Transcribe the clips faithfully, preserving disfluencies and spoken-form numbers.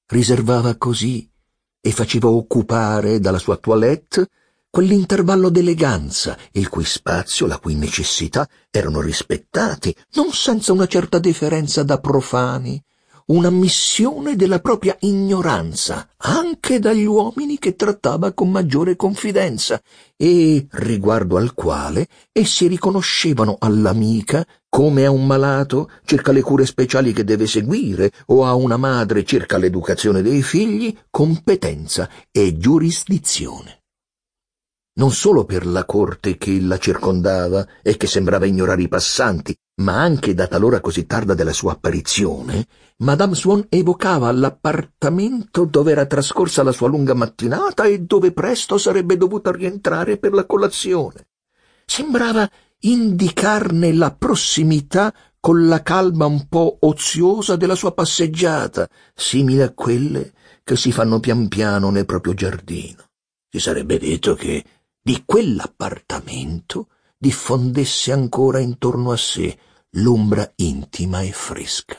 riservava così e faceva occupare dalla sua toilette quell'intervallo d'eleganza, il cui spazio, la cui necessità erano rispettati, non senza una certa deferenza da profani, un'ammissione della propria ignoranza, anche dagli uomini che trattava con maggiore confidenza, e riguardo al quale essi riconoscevano all'amica, come a un malato circa le cure speciali che deve seguire, o a una madre circa l'educazione dei figli, competenza e giurisdizione. Non solo per la corte che la circondava e che sembrava ignorare i passanti, ma anche data l'ora così tarda della sua apparizione, Madame Swann evocava l'appartamento dove era trascorsa la sua lunga mattinata e dove presto sarebbe dovuta rientrare per la colazione. Sembrava indicarne la prossimità con la calma un po' oziosa della sua passeggiata, simile a quelle che si fanno pian piano nel proprio giardino. Si sarebbe detto che di quell'appartamento diffondesse ancora intorno a sé l'ombra intima e fresca.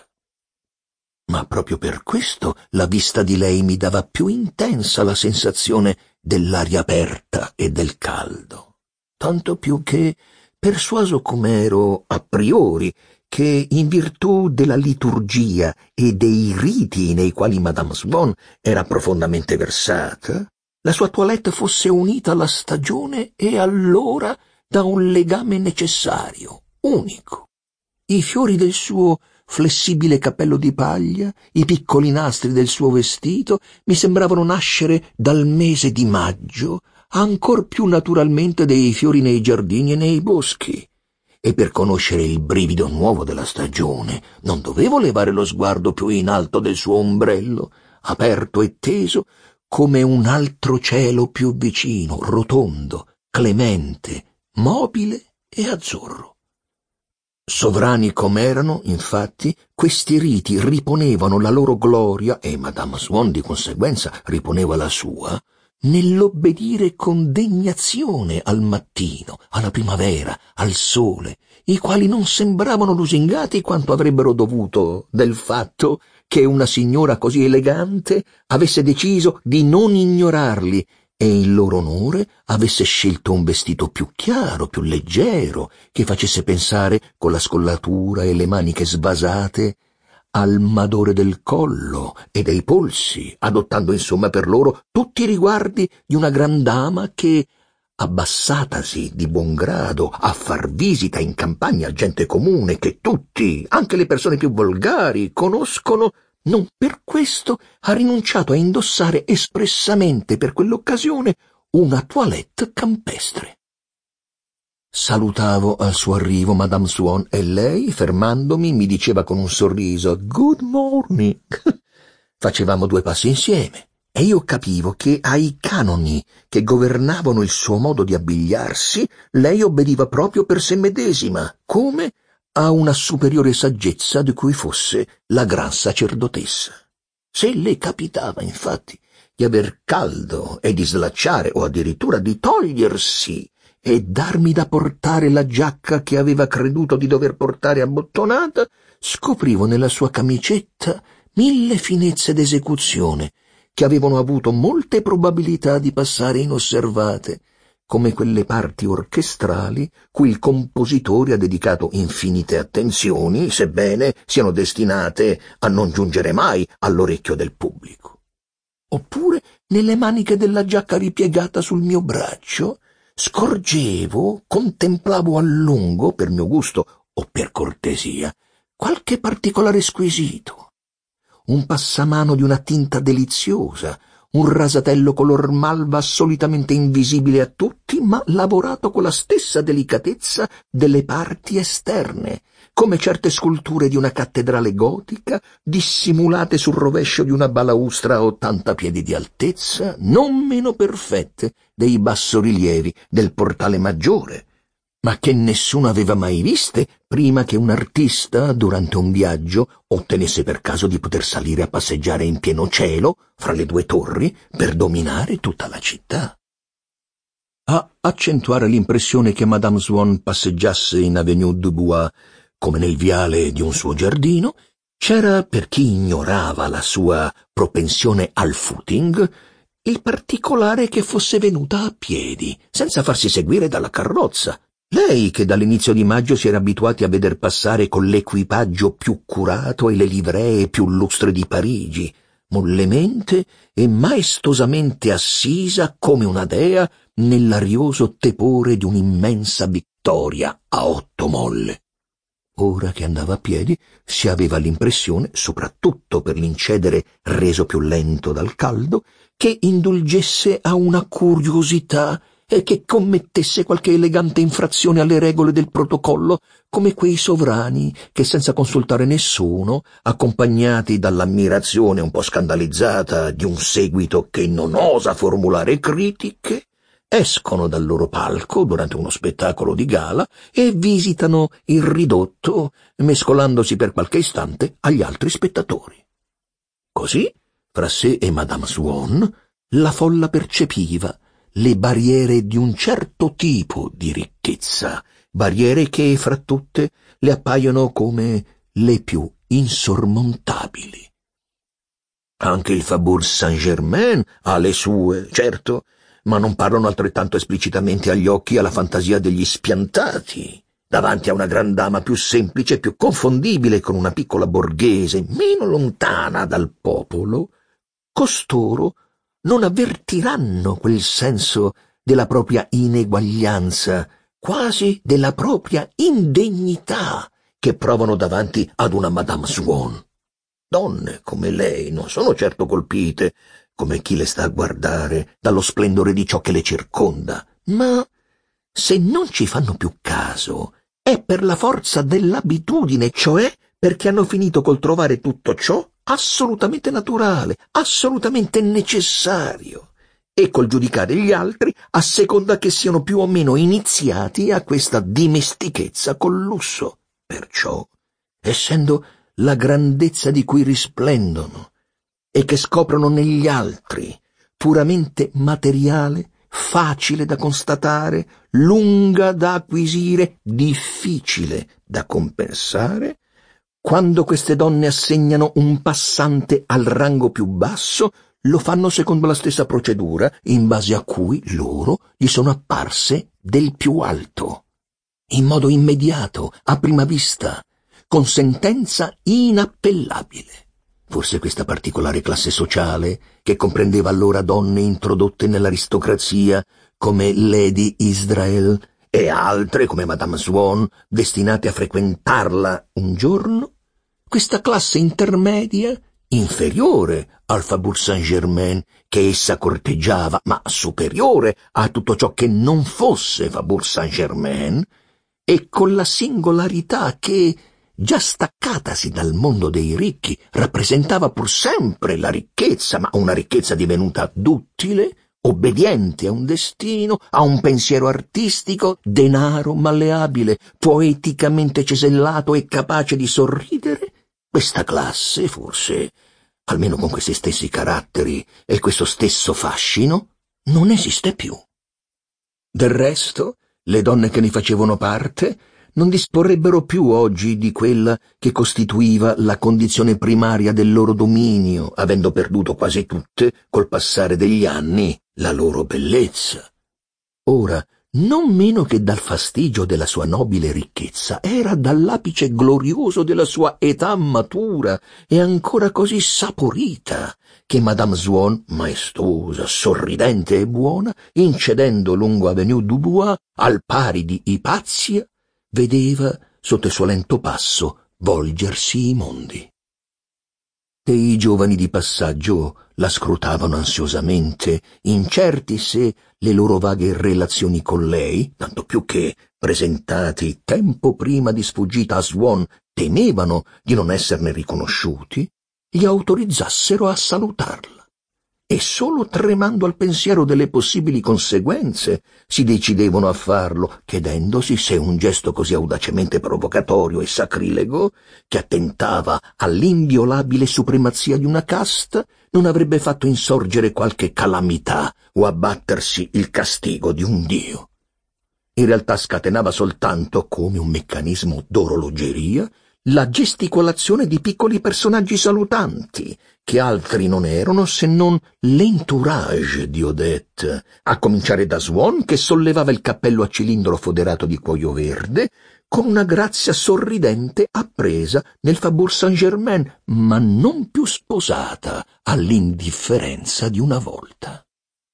Ma proprio per questo la vista di lei mi dava più intensa la sensazione dell'aria aperta e del caldo. Tanto più che, persuaso com'ero a priori che in virtù della liturgia e dei riti nei quali Madame Swann era profondamente versata, la sua toilette fosse unita alla stagione e all'ora da un legame necessario, unico. I fiori del suo flessibile cappello di paglia, i piccoli nastri del suo vestito mi sembravano nascere dal mese di maggio, ancor più naturalmente dei fiori nei giardini e nei boschi. E per conoscere il brivido nuovo della stagione non dovevo levare lo sguardo più in alto del suo ombrello, aperto e teso, come un altro cielo più vicino, rotondo, clemente, mobile e azzurro. Sovrani com'erano, infatti, questi riti riponevano la loro gloria, e Madame Swann di conseguenza riponeva la sua, nell'obbedire con degnazione al mattino, alla primavera, al sole, i quali non sembravano lusingati quanto avrebbero dovuto del fatto che una signora così elegante avesse deciso di non ignorarli e in loro onore avesse scelto un vestito più chiaro, più leggero, che facesse pensare, con la scollatura e le maniche sbasate, al madore del collo e dei polsi, adottando insomma per loro tutti i riguardi di una gran dama che, abbassatasi di buon grado a far visita in campagna a gente comune che tutti, anche le persone più volgari, conoscono, non per questo ha rinunciato a indossare espressamente per quell'occasione una toilette campestre. Salutavo al suo arrivo Madame Swann e lei, fermandomi, mi diceva con un sorriso «Good morning». Facevamo due passi insieme e io capivo che ai canoni che governavano il suo modo di abbigliarsi lei obbediva proprio per sé medesima, come a una superiore saggezza di cui fosse la gran sacerdotessa. Se le capitava, infatti, di aver caldo e di slacciare o addirittura di togliersi e darmi da portare la giacca che aveva creduto di dover portare abbottonata, scoprivo nella sua camicetta mille finezze d'esecuzione che avevano avuto molte probabilità di passare inosservate, come quelle parti orchestrali cui il compositore ha dedicato infinite attenzioni, sebbene siano destinate a non giungere mai all'orecchio del pubblico. Oppure, nelle maniche della giacca ripiegata sul mio braccio, scorgevo, contemplavo a lungo, per mio gusto o per cortesia, qualche particolare squisito. Un passamano di una tinta deliziosa, un rasatello color malva solitamente invisibile a tutti, ma lavorato con la stessa delicatezza delle parti esterne, come certe sculture di una cattedrale gotica, dissimulate sul rovescio di una balaustra a ottanta piedi di altezza, non meno perfette dei bassorilievi del portale maggiore, ma che nessuno aveva mai viste prima che un artista, durante un viaggio, ottenesse per caso di poter salire a passeggiare in pieno cielo, fra le due torri, per dominare tutta la città. A accentuare l'impressione che Madame Swann passeggiasse in Avenue Dubois come nel viale di un suo giardino, C'era, per chi ignorava la sua propensione al footing, il particolare che fosse venuta a piedi, senza farsi seguire dalla carrozza. Lei, che dall'inizio di maggio si era abituati a veder passare con l'equipaggio più curato e le livree più lustre di Parigi, mollemente e maestosamente assisa come una dea nell'arioso tepore di un'immensa vittoria a otto molle. Ora che andava a piedi si aveva l'impressione, soprattutto per l'incedere reso più lento dal caldo, che indulgesse a una curiosità e che commettesse qualche elegante infrazione alle regole del protocollo, come quei sovrani che, senza consultare nessuno, accompagnati dall'ammirazione un po' scandalizzata di un seguito che non osa formulare critiche, escono dal loro palco durante uno spettacolo di gala e visitano il ridotto, mescolandosi per qualche istante agli altri spettatori. Così, fra sé e Madame Swann, la folla percepiva le barriere di un certo tipo di ricchezza, barriere che, fra tutte, le appaiono come le più insormontabili. Anche il Faubourg Saint-Germain ha le sue, certo, ma non parlano altrettanto esplicitamente agli occhi e alla fantasia degli spiantati. Davanti a una gran dama più semplice e più confondibile con una piccola borghese meno lontana dal popolo, costoro non avvertiranno quel senso della propria ineguaglianza, quasi della propria indegnità, che provano davanti ad una Madame Swann. Donne come lei non sono certo colpite, come chi le sta a guardare, dallo splendore di ciò che le circonda, ma se non ci fanno più caso è per la forza dell'abitudine, cioè perché hanno finito col trovare tutto ciò assolutamente naturale, assolutamente necessario, e col giudicare gli altri a seconda che siano più o meno iniziati a questa dimestichezza col lusso. Perciò, essendo la grandezza di cui risplendono e che scoprono negli altri, puramente materiale, facile da constatare, lunga da acquisire, difficile da compensare, quando queste donne assegnano un passante al rango più basso, lo fanno secondo la stessa procedura in base a cui loro gli sono apparse del più alto, in modo immediato, a prima vista, con sentenza inappellabile. Forse questa particolare classe sociale, che comprendeva allora donne introdotte nell'aristocrazia come Lady Israel e altre come Madame Swann destinate a frequentarla un giorno, questa classe intermedia, inferiore al Faubourg Saint-Germain che essa corteggiava, ma superiore a tutto ciò che non fosse Faubourg Saint-Germain, e con la singolarità che, già staccatasi dal mondo dei ricchi, rappresentava pur sempre la ricchezza, ma una ricchezza divenuta duttile, obbediente a un destino, a un pensiero artistico, denaro malleabile, poeticamente cesellato e capace di sorridere. Questa classe, forse, almeno con questi stessi caratteri e questo stesso fascino, non esiste più. Del resto, le donne che ne facevano parte non disporrebbero più oggi di quella che costituiva la condizione primaria del loro dominio, avendo perduto quasi tutte, col passare degli anni, la loro bellezza. Ora, non meno che dal fastigio della sua nobile ricchezza, era dall'apice glorioso della sua età matura e ancora così saporita, che Madame Swann, maestosa, sorridente e buona, incedendo lungo Avenue du Bois, al pari di Ipazia, vedeva, sotto il suo lento passo, volgersi i mondi. E i giovani di passaggio la scrutavano ansiosamente, incerti se le loro vaghe relazioni con lei, tanto più che, presentati tempo prima di sfuggita a Swann, temevano di non esserne riconosciuti, li autorizzassero a salutarla. E solo tremando al pensiero delle possibili conseguenze si decidevano a farlo, chiedendosi se un gesto così audacemente provocatorio e sacrilego, che attentava all'inviolabile supremazia di una casta, non avrebbe fatto insorgere qualche calamità o abbattersi il castigo di un dio. In realtà scatenava soltanto, come un meccanismo d'orologeria, la gesticolazione di piccoli personaggi salutanti, che altri non erano se non l'entourage di Odette, a cominciare da Swann, che sollevava il cappello a cilindro foderato di cuoio verde, con una grazia sorridente appresa nel Faubourg Saint-Germain, ma non più sposata all'indifferenza di una volta.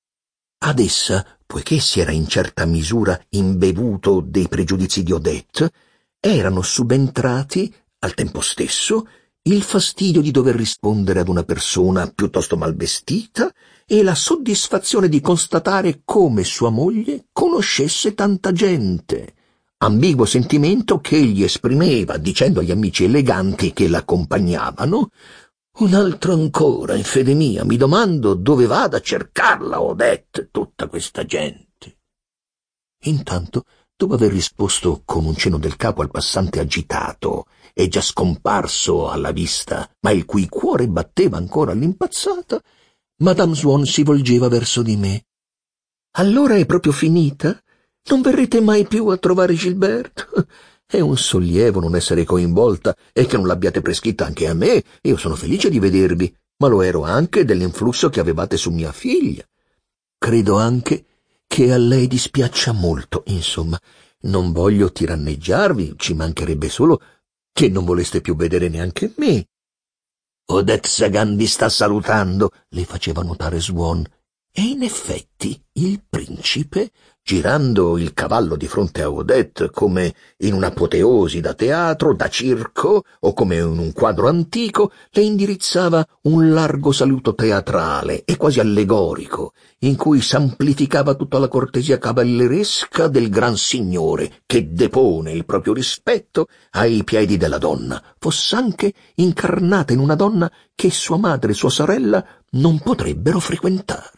Ad essa, poiché si era in certa misura imbevuto dei pregiudizi di Odette, erano subentrati, al tempo stesso, il fastidio di dover rispondere ad una persona piuttosto mal vestita e la soddisfazione di constatare come sua moglie conoscesse tanta gente, ambiguo sentimento che egli esprimeva dicendo agli amici eleganti che l'accompagnavano: «Un altro ancora, in fede mia, mi domando dove vada a cercarla Odette tutta questa gente». Intanto, dopo aver risposto con un cenno del capo al passante agitato e già scomparso alla vista, ma il cui cuore batteva ancora all'impazzata, Madame Swann si volgeva verso di me. «Allora è proprio finita? Non verrete mai più a trovare Gilbert? È un sollievo non essere coinvolta e che non l'abbiate prescritta anche a me. Io sono felice di vedervi, ma lo ero anche dell'influsso che avevate su mia figlia. Credo anche che a lei dispiaccia molto, insomma. Non voglio tiranneggiarvi, ci mancherebbe solo che non voleste più vedere neanche me». «Odette Sagan vi sta salutando», le faceva notare Swann. E in effetti il principe, girando il cavallo di fronte a Odette come in un'apoteosi da teatro, da circo o come in un quadro antico, le indirizzava un largo saluto teatrale e quasi allegorico, in cui s'amplificava tutta la cortesia cavalleresca del gran signore che depone il proprio rispetto ai piedi della donna, foss'anche incarnata in una donna che sua madre e sua sorella non potrebbero frequentare.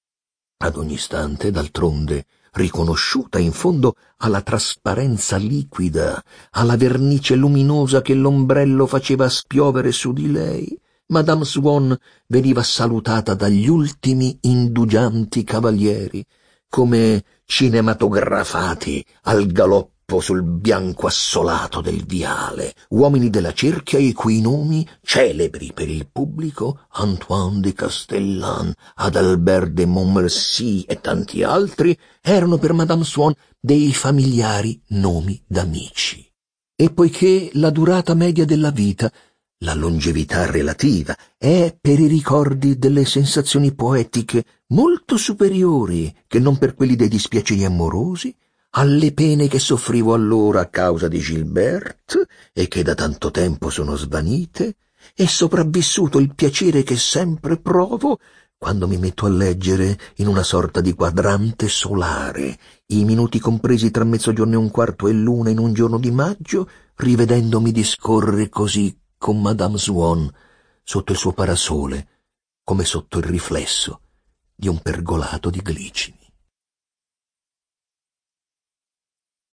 Ad ogni istante, d'altronde, riconosciuta in fondo alla trasparenza liquida, alla vernice luminosa che l'ombrello faceva spiovere su di lei, Madame Swann veniva salutata dagli ultimi indugianti cavalieri, come cinematografati al galoppo sul bianco assolato del viale, uomini della cerchia i cui nomi, celebri per il pubblico, Antoine de Castellane, Adalbert de Montmorency e tanti altri, erano per Madame Swann dei familiari nomi d'amici. E poiché la durata media della vita, la longevità relativa, è per i ricordi delle sensazioni poetiche molto superiori che non per quelli dei dispiaceri amorosi, alle pene che soffrivo allora a causa di Gilbert e che da tanto tempo sono svanite, è sopravvissuto il piacere che sempre provo quando mi metto a leggere in una sorta di quadrante solare i minuti compresi tra mezzogiorno e un quarto e l'una in un giorno di maggio, rivedendomi discorrere così con Madame Swann sotto il suo parasole, come sotto il riflesso di un pergolato di glicine.